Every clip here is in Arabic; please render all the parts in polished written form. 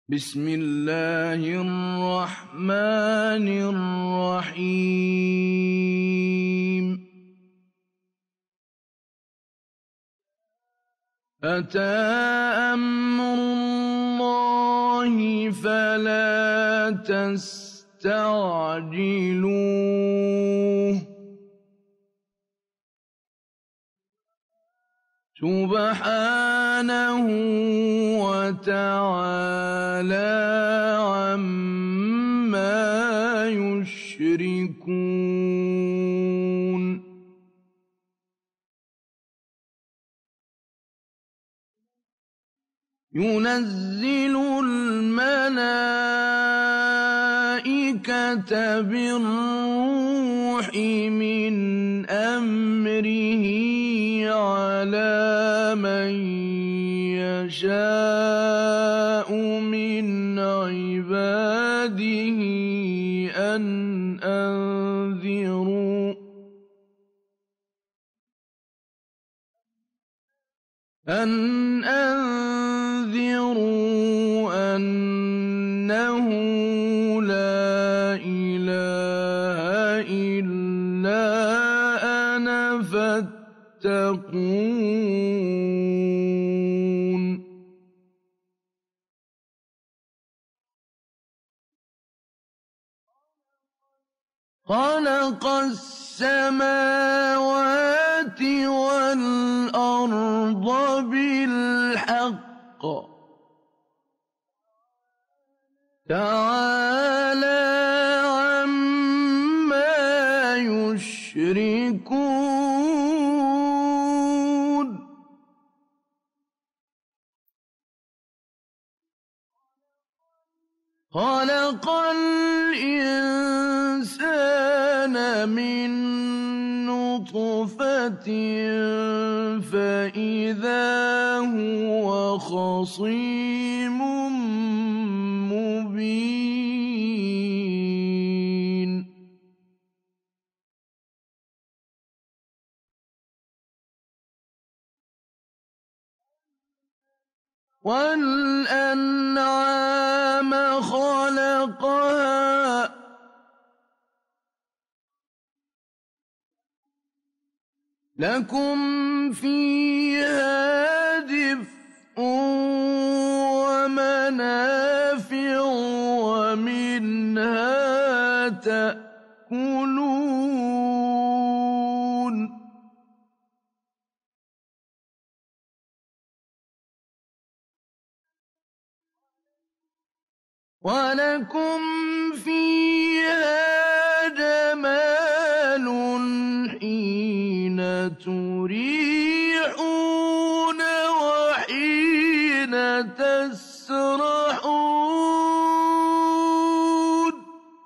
بسم الله الرحمن الرحيم أتى أمر الله فلا تستعجلوه سبحانه وتعالى عما يشركون ينزل الملائكة بالروح من أمره على من يشاء من عباده أن أنذروا أنه لا إله إلا أنا فاتقون خلق السماوات والأرض بالحق تعالى عما يشركون خلق الإنسان من نطفة فإذا هو خصيم مبين والأنعام خلقها لكم فيها دفء ومنافع ومنها تأكلون ولكم فيها جمال حين تريحون وحين تسرحون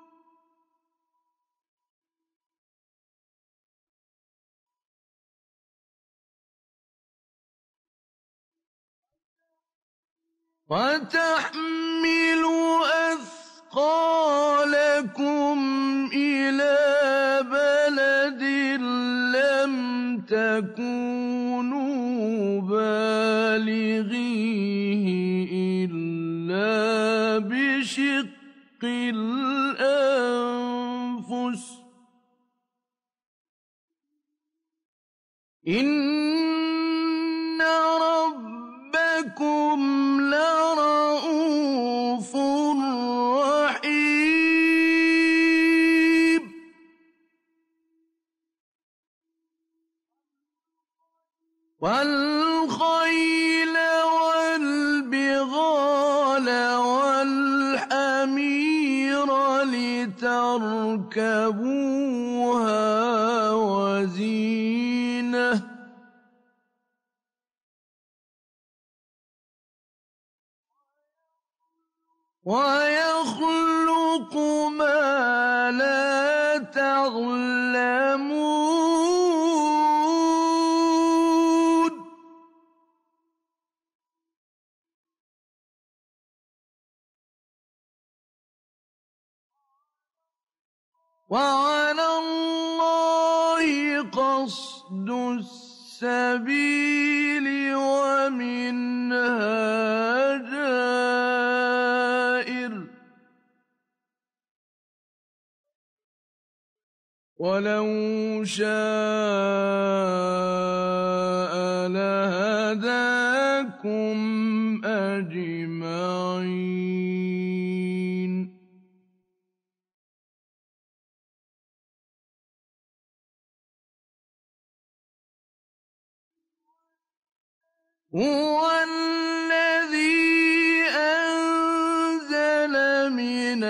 وتحمل أثقالكم إلى بلد لم تكونوا بالغيه إلا بشق الأنفس إن ربكم لرؤوف رحيم والخيل والبغال والحمير لتركبوها وزينة ويخلق ما لا تعلمون وعلى الله قصد السبيل ومنها جائر وَلَوْ شَاءَ لَهَدَاكُمْ أَجْمَعِينَ هُوَ الَّذِي أَنزَلَ مِنَ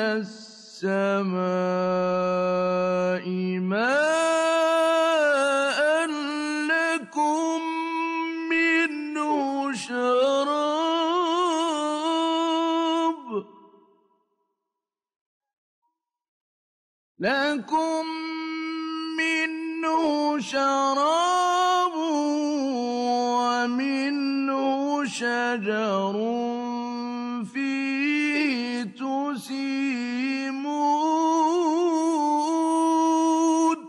السَّمَاءِ مَاءً لَّكُم مِّنْهُ شَرَابٌ وَمِنْهُ شَجَرٌ فِيهِ تُسِيمُونَ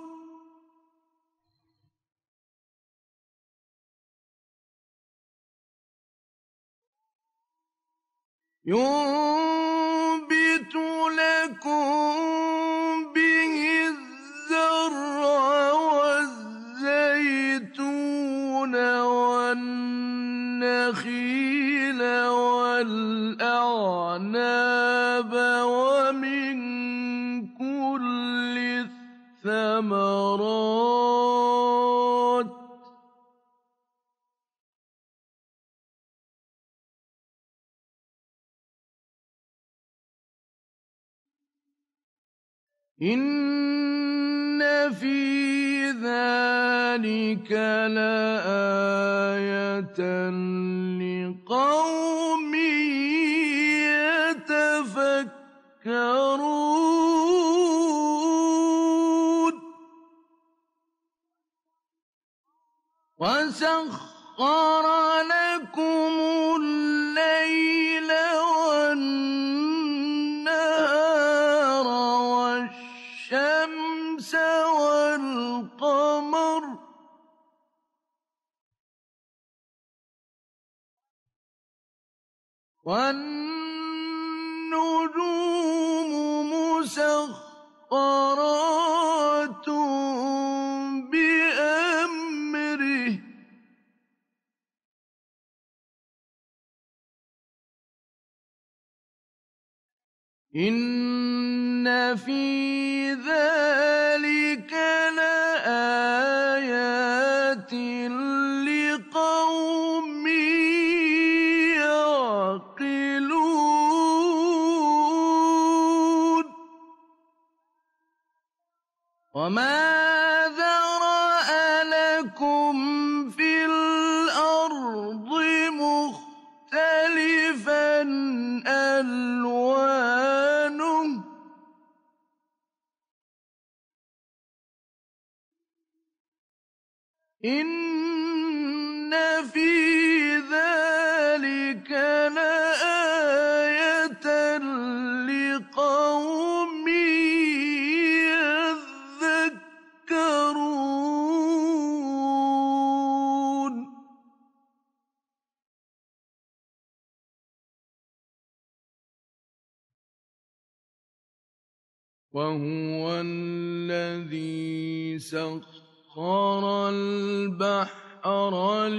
يُنبِتُ لَكُم بِهِ الزَّرْعَ وَالزَّيْتُونَ وَالنَّخِيلَ وَالْأَعْنَابَ وَمِن كُلِّ الثَّمَرَاتِ ۗ إِنَّ فِي ذَٰلِكَ لَآيَةً لِّقَوْمٍ يَتَفَكَّرُونَ وَسَخَّرَ لَكُمُ اللَّيْلَ وَالنَّهَارَ وَالشَّمْسَ وَالْقَمَرَ وَالنُّجُومُ مُسَخَّرَاتٌ بِأَمْرِهِ ۗ إِنَّ فِي ذَٰلِكَ لَآيَاتٍ لِّقَوْمٍ يَعْقِلُونَ وَمَا ذَرَأَ لَكُمْ فِي الْأَرْضِ مُخْتَلِفًا أَلْوَانُهُ ۗ إِنَّ فِي ذَٰلِكَ لَآيَةً لِّقَوْمٍ يَذَّكَّرُونَ وَهُوَ الَّذِي سَخَّرَ الْبَحْرَ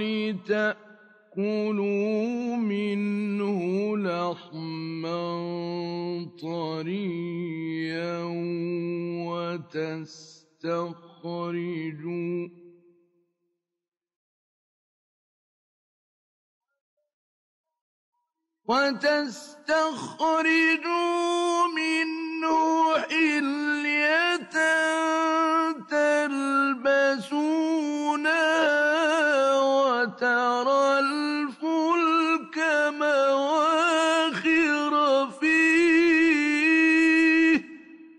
لِتَأْكُلُوا مِنْهُ لَحْمًا طَرِيًّا وَتَسْتَخْرِجُوا مِنْهُ حِلْيَةً تَلْبَسُونَهَا وَتَرَى الْفُلْكَ مَوَاخِرَ فِيهِ ۖ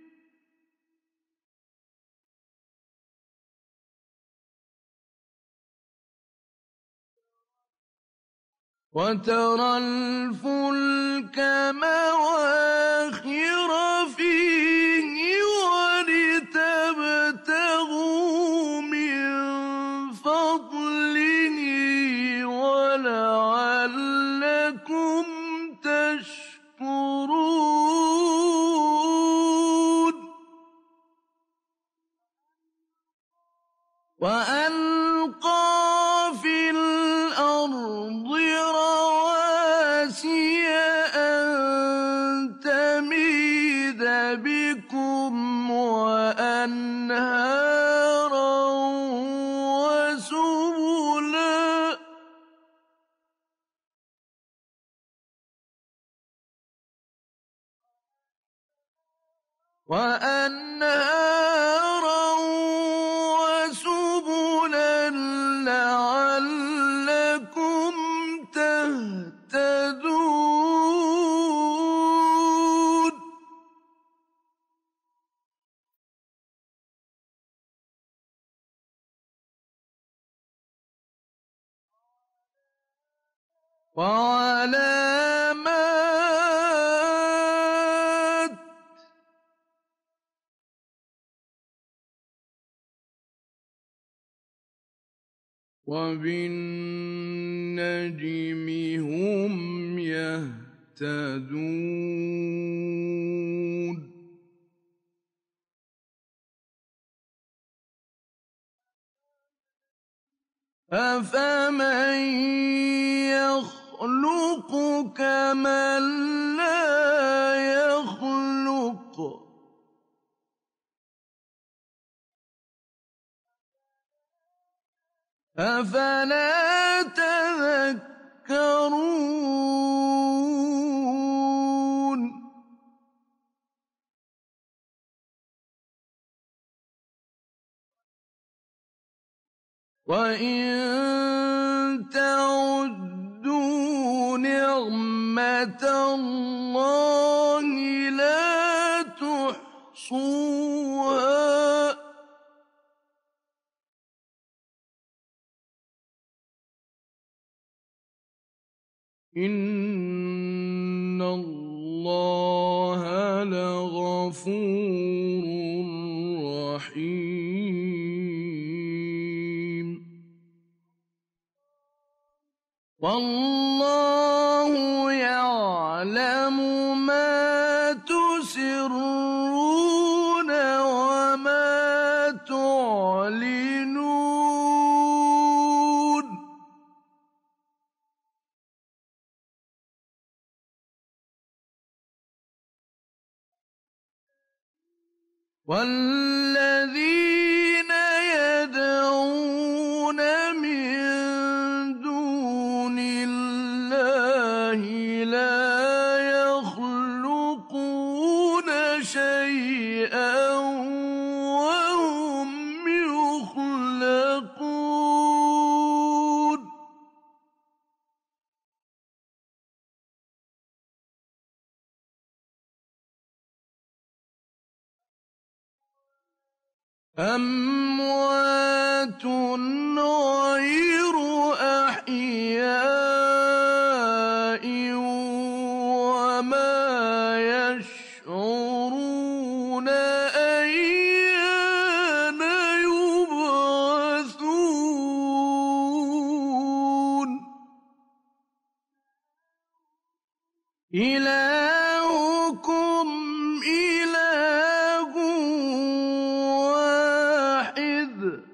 وَلِتَبْتَغُوا مِن فَضْلِهِ وَلَعَلَّكُمْ تَشْكُرُونَ وألقى في الأرض رواسي أن تميد بكم وأنهارا وسبلا لعلكم تهتدون وعلامات وبالنجم هم يهتدون أفمن يخلق كمن لا يخلق أفلا تذكرون وإن تعدوا نعمة الله لا تحصوها إن الله لغفور رحيم والله يعلم ما تسرون وما تعلنون والذين يدعون من دون الله لا يخلقون شيئا وهم يخلقون أموات غير أحياء وما يشعرون أيان يبعثون إلهكم إله واحد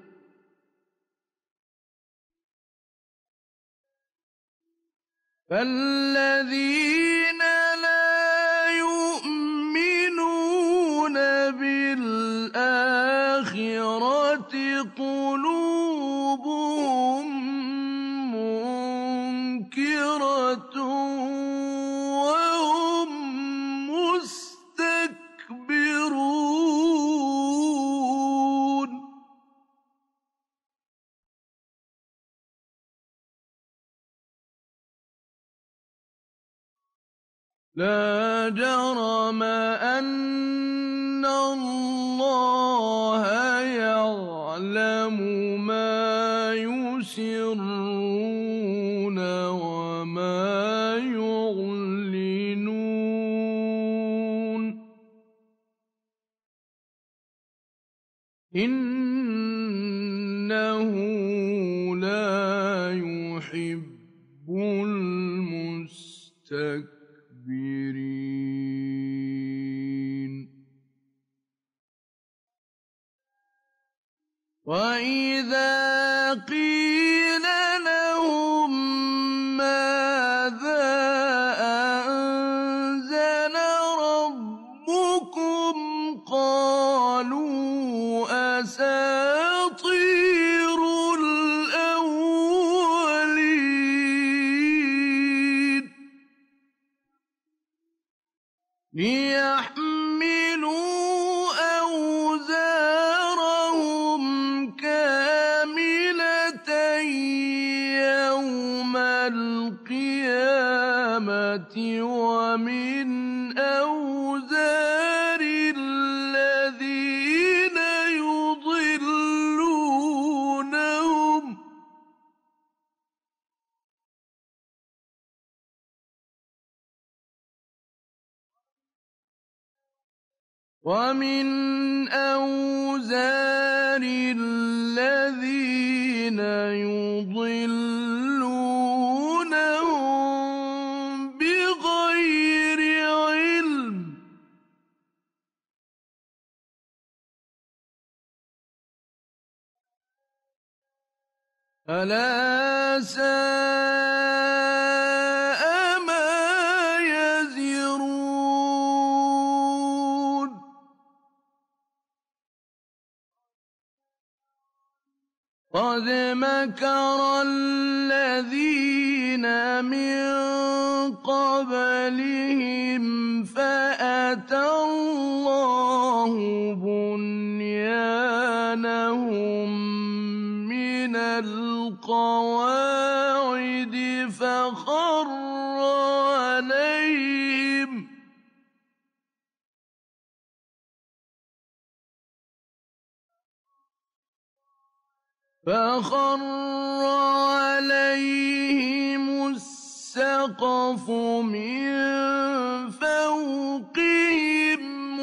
فالذين لا يؤمنون بالآخرة قلوبهم منكرة وهم مستكبرون لا جرم أن الله يعلم ما يسرون وما يعلنون إنه لا يحب المستكبرين وَإِذَا قِيلَ لَهُم مَّاذَا أَنزَلَ رَبُّكُمْ قَالُوا أَسَاطِيرُ الْأَوَّلِينَ لِيَحْمِلُوا أَوْزَارَهُمْ كَامِلَةً يَوْمَ الْقِيَامَةِ وَمِنْ أَوْزَارِ الَّذِينَ يُضِلُّونَهُم بِغَيْرِ عِلْمٍ ۗ أَلَا سَاءَ مَا يَزِرُونَ قَدْ مَكَرَ الَّذِينَ مِن قَبْلِهِمْ فَأَتَى اللَّهُ بُنْيَانَهُم مِّنَ الْقَوَاعِدِ فَخَرَّ عَلَيْهِمُ السَّقْفُ مِن فَوْقِهِمْ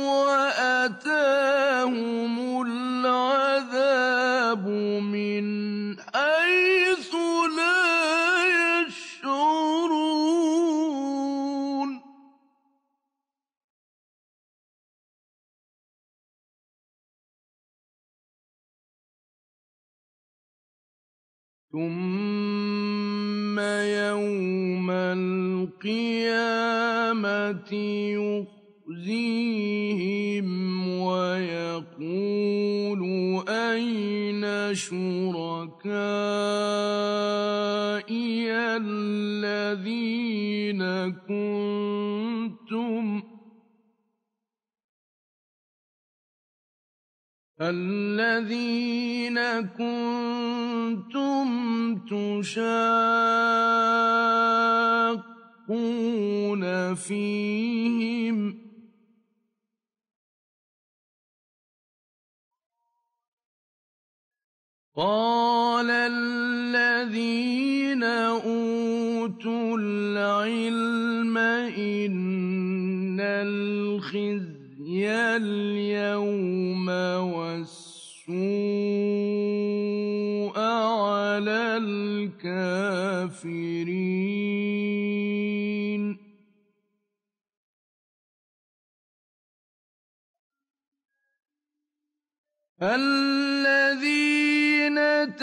وَأَتَاهُمُ الْعَذَابُ مِنْ حَيْثُ لَا يَشْعُرُونَ ثُمَّ يَوْمَ الْقِيَامَةِ يُخْزِيهِمْ وَيَقُولُ أَيْنَ شُرَكَائِيَ الَّذِينَ كُنتُمْ تُشَاقُّونَ فِيهِمْ ۚ قَالَ الَّذِينَ أُوتُوا الْعِلْمَ إِنَّ الْخِزْيَ الْيَوْمَ وَالسُّوءَ عَلَى الْكَافِرِينَ الَّذِينَ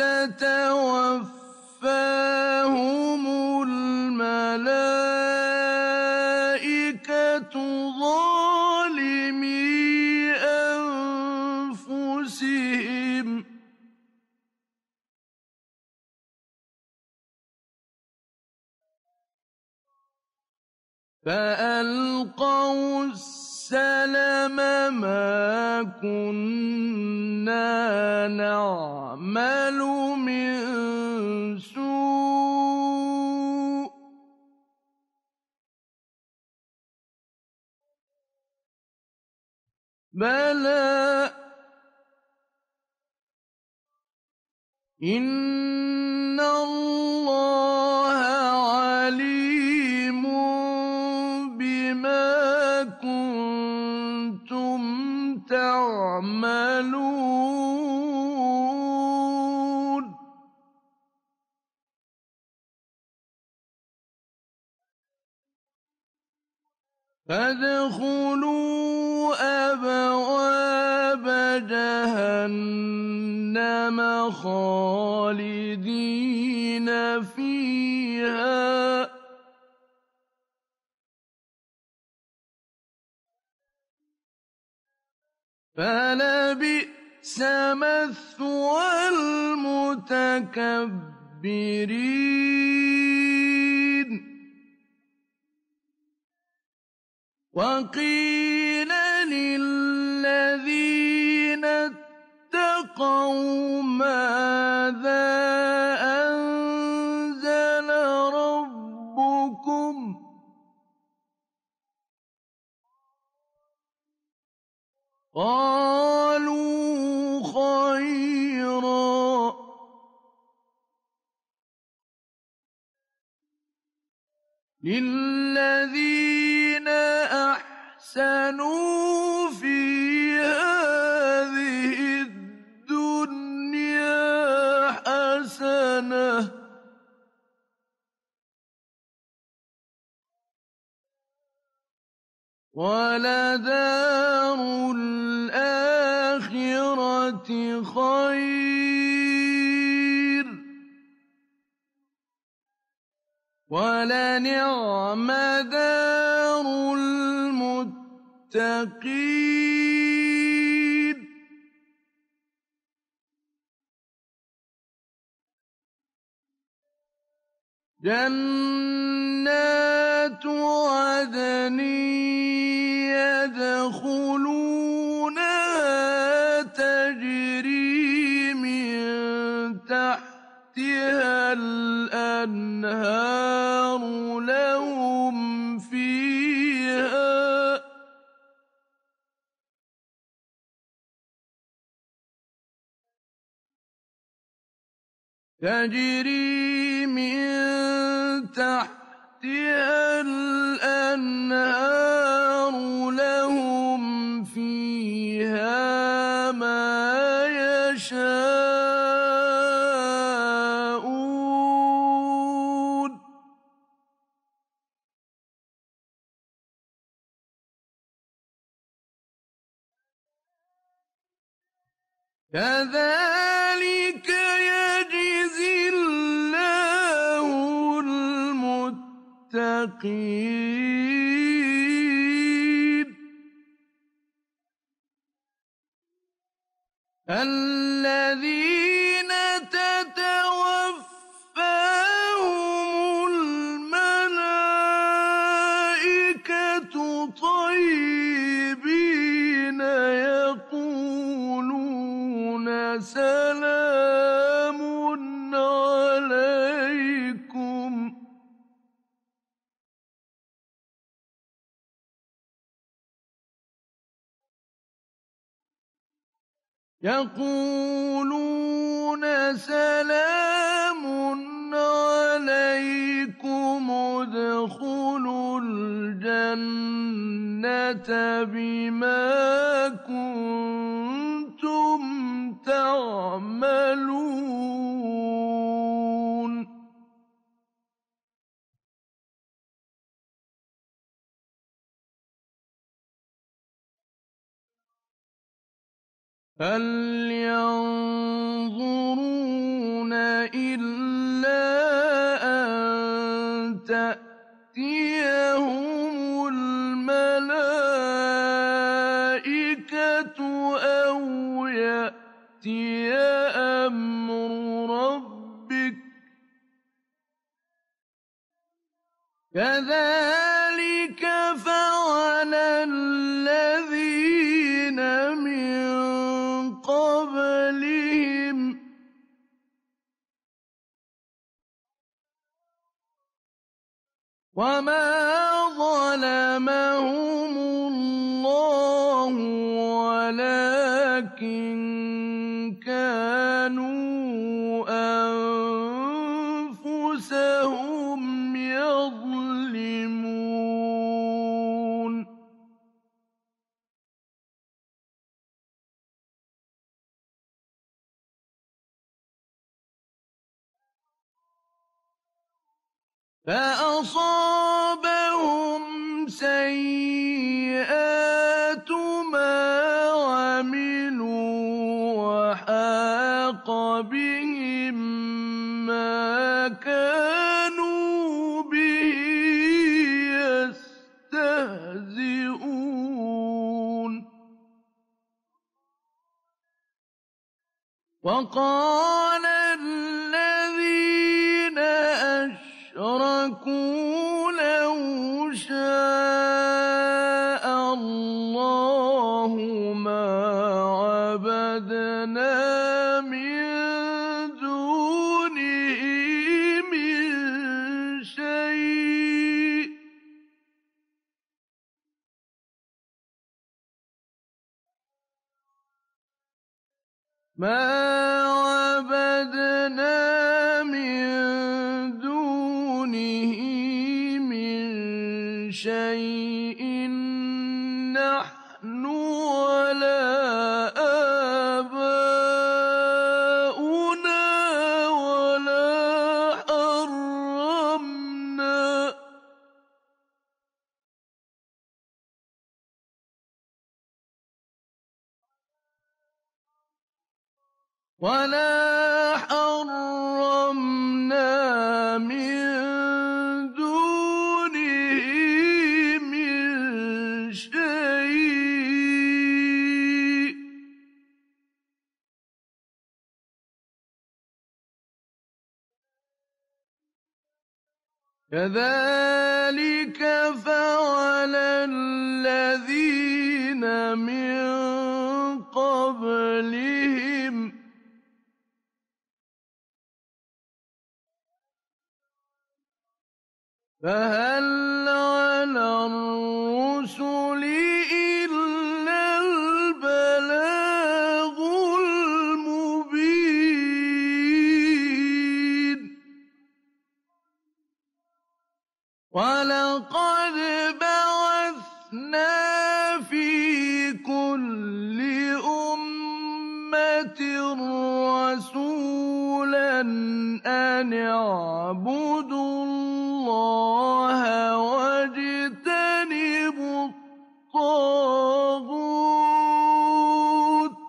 تَتَوَفَّاهُمُ الْمَلَائِكَةُ ظَالِمِي أَنفُسِهِمْ ۖ فَأَلْقَوْا السَّلَمَ مَا كُنَّا نَعْمَلُ مِن سُوءٍ ۚ بَلَىٰ إِنَّ اللَّهَ عَلِيمٌ بِمَا كُنتُمْ تَعْمَلُونَ فَادْخُلُوا أَبْوَابَ جَهَنَّمَ جهنم خالدين فيها فلبئس مثوى المتكبرين وقيل للذين اتقوا ماذا أنزل ربكم قالوا خيرا للذين أحسنوا في هذه الدنيا حسنة ولدار الآخرة خير ولنعم دار المتقين جنات عدن يدخلونها تجري من تحتها الأنهار لهم فيها تجري من تحتها الأنهار لهم فيها ما يشاءون كذلك يجزي الله المتقين الذين تتوفاهم الملائكة طيبين يقولون سلام عليكم ادخلوا الجنة بما كنتم تعملون هل ينظرون إلا أن تأتيهم الملائكة أو يأتي أمر ربك كذلك فعل الذين من قبلهم وما ظلمهم الله ولكن كانوا أنفسهم يظلمون فأصابهم سيئات ما عملوا وحاق بِهِم مَّا كَانُوا بِهِ يَسْتَهْزِئُونَ وَقَالَ الَّذِينَ أَشْرَكُوا لَوْ شَاءَ اللَّهُ مَا عَبَدْنَا مِن دُونِهِ مِن شَيْءٍ نَّحْنُ وَلَا آبَاؤُنَا وَلَا حَرَّمْنَا مِن دُونِهِ مِن شَيْءٍ كَذَٰلِكَ فَعَلَ الَّذِينَ مِن قَبْلِهِمْ ۚ فَهَلْ عَلَى الرُّسُلِ إِلَّا الْبَلَاغُ الْمُبِينُ وَلَقَدْ بَعَثْنَا فِي كُلِّ أُمَّةٍ رَّسُولًا أَنِ اعْبُدُوا اللَّهَ وَاجْتَنِبُوا الطَّاغُوتَ ۖ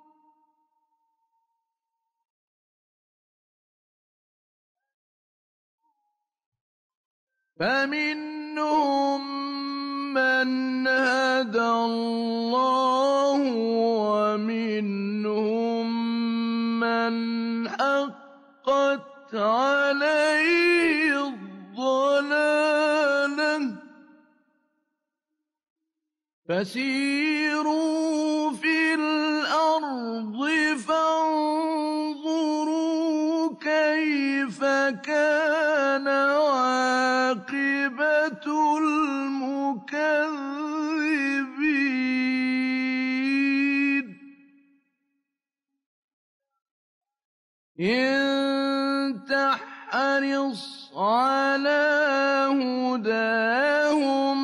فَمِنْهُم مَّنْ هَدَى اللَّهُ وَمِنْهُم مَّنْ حَقَّتْ عَلَيْهِ الضَّلَالَةُ ۚ فَسِيرُوا فِي الْأَرْضِ فَانظُرُوا كَيْفَ كَانَ عَاقِبَةُ الْمُكَذِّبِينَ إِن تَحْرِصْ عَلَىٰ هُدَاهُمْ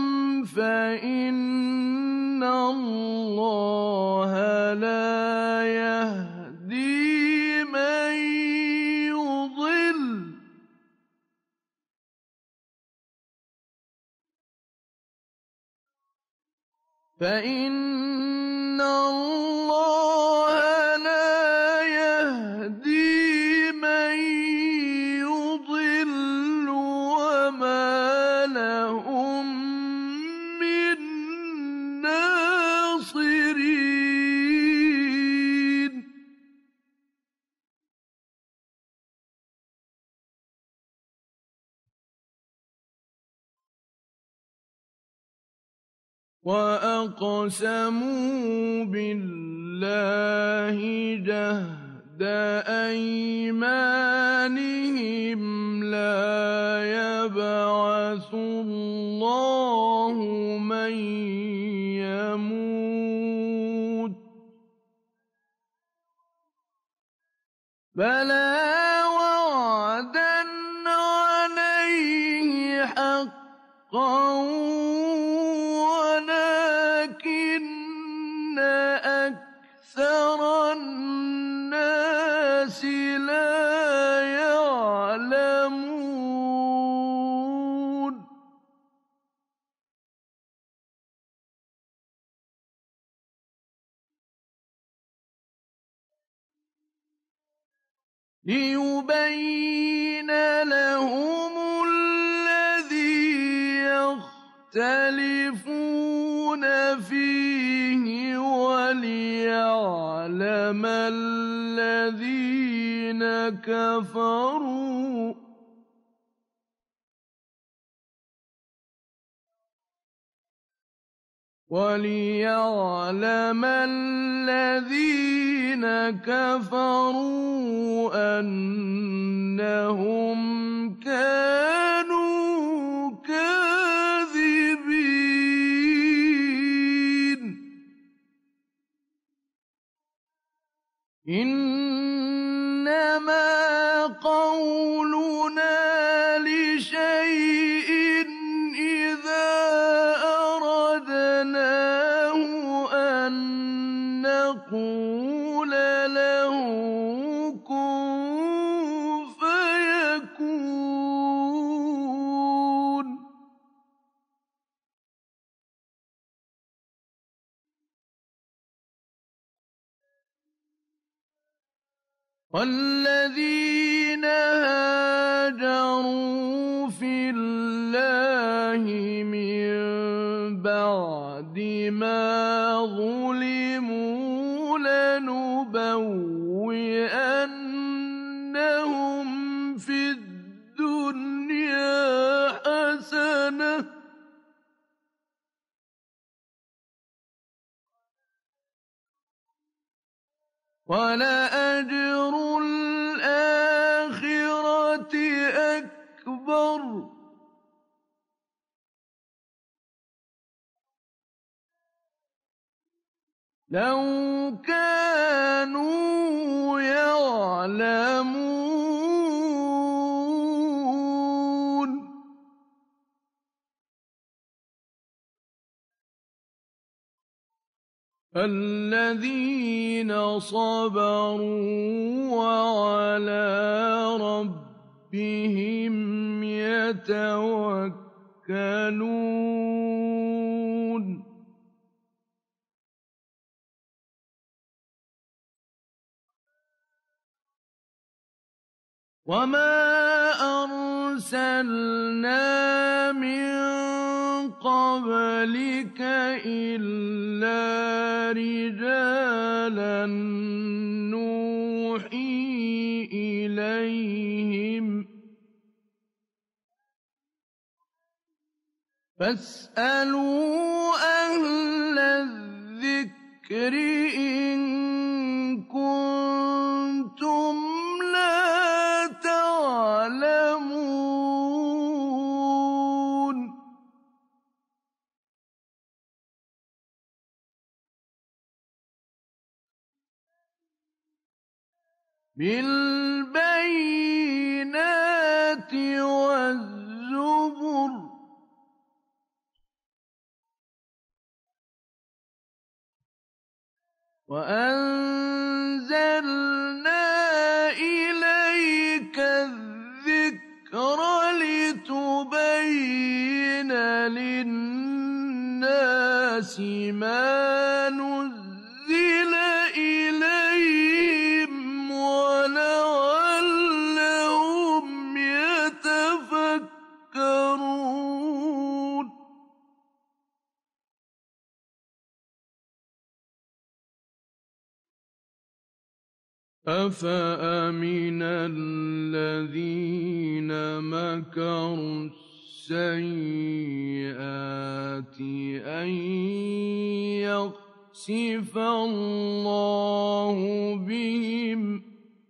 فَإِنَّ اللَّهَ لَا يَهْدِي مَن يُضِلُّ ۖ وَمَا لَهُم مِّن نَّاصِرِينَ وَأَقْسَمُوا بِاللَّهِ جَهْدَ أَيْمَانِهِمْ لَا يَبْعَثُ اللَّهُ مَن يَمُوتُ ۚ بَلَىٰ وَعْدًا عَلَيْهِ حَقًّا وَلَٰكِنَّ أَكْثَرَ النَّاسِ لَا يَعْلَمُونَ ليبين لهم الذي يختلفون فيه وليعلم الذين كفروا أنهم كانوا كاذبين إنما قولنا لشيء إذا أردناه أن نقول له كن فيكون والذين هاجروا في الله من بعد ما ظلموا لنبوئنهم في الدنيا حسنة ولأجر الآخرة أكبر لو كانوا يعلمون الذين صبروا وعلى ربهم يتوكلون وما أرسلنا من قبلك إلا رجالا نوحي إليهم فاسألوا أهل الذكر إن كنتم لا تعلمون بالبينات والزبر وأنزلنا إليك الذكر لتبين للناس ما نزل إليهم ولعلهم يتفكرون أفأمن الذين مكروا السيئات أن يخسف الله بهم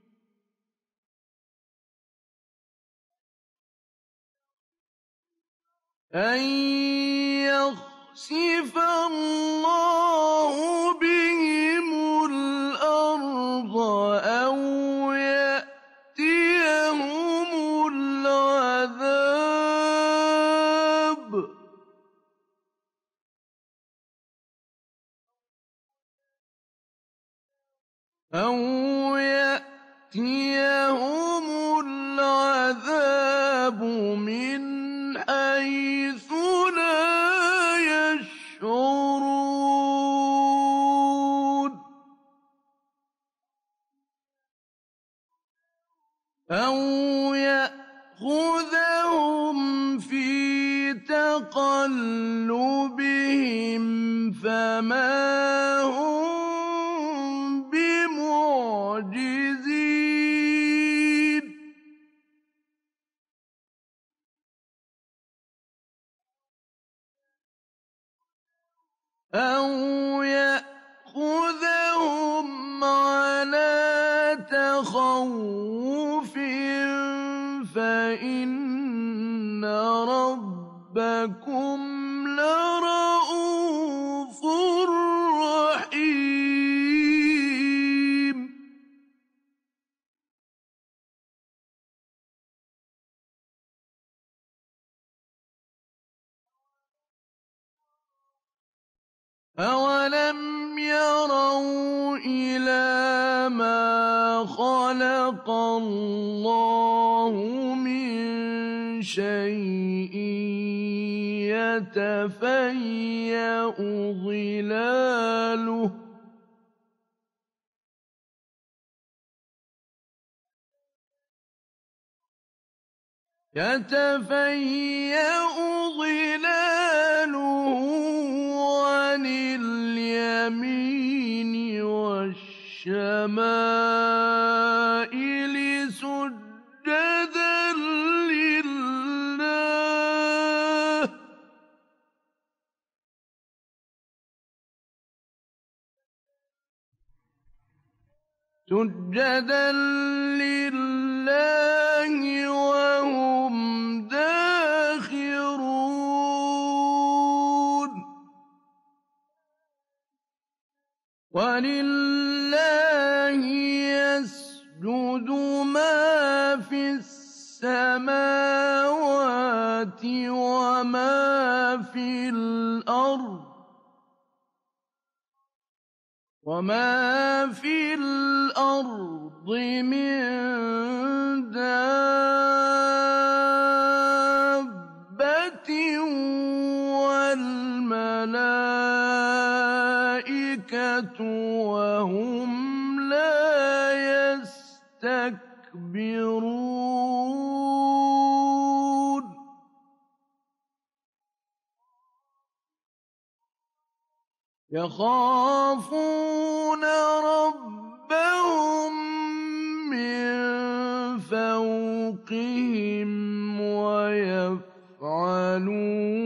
الأرض أو يأتيهم العذاب من حيث لا يشعرون أَوْ يَأْخُذَهُمْ فِي تَقَلُّبِهِمْ فَمَا هُم بِمُعْجِزِينَ أَوْ يَأْخُذَهُمْ عَلَىٰ تَخَوُّفٍ فَإِنَّ رَبَّكُمْ لَرَءُوفٌ رَّحِيمٌ أَوَلَمْ يَرَوْا إِلَىٰ مَا خَلَقَ اللَّهُ مِن شَيْءٍ يَتَفَيَّأُ ظِلَالُهُ عَنِ الْيَمِينِ وَالشَّمَائِلِ سُجَّدًا لِّلَّهِ وَهُمْ دَاخِرُونَ وَلِلَّهِ يَسْجُدُ مَا فِي السَّمَاوَاتِ وَمَا فِي الْأَرْضِ مِن دَابَّةٍ وَالْمَلَائِكَةُ وَهُمْ لَا يَسْتَكْبِرُونَ يَخَافُونَ رَبَّهُم مِّن فَوْقِهِمْ وَيَفْعَلُونَ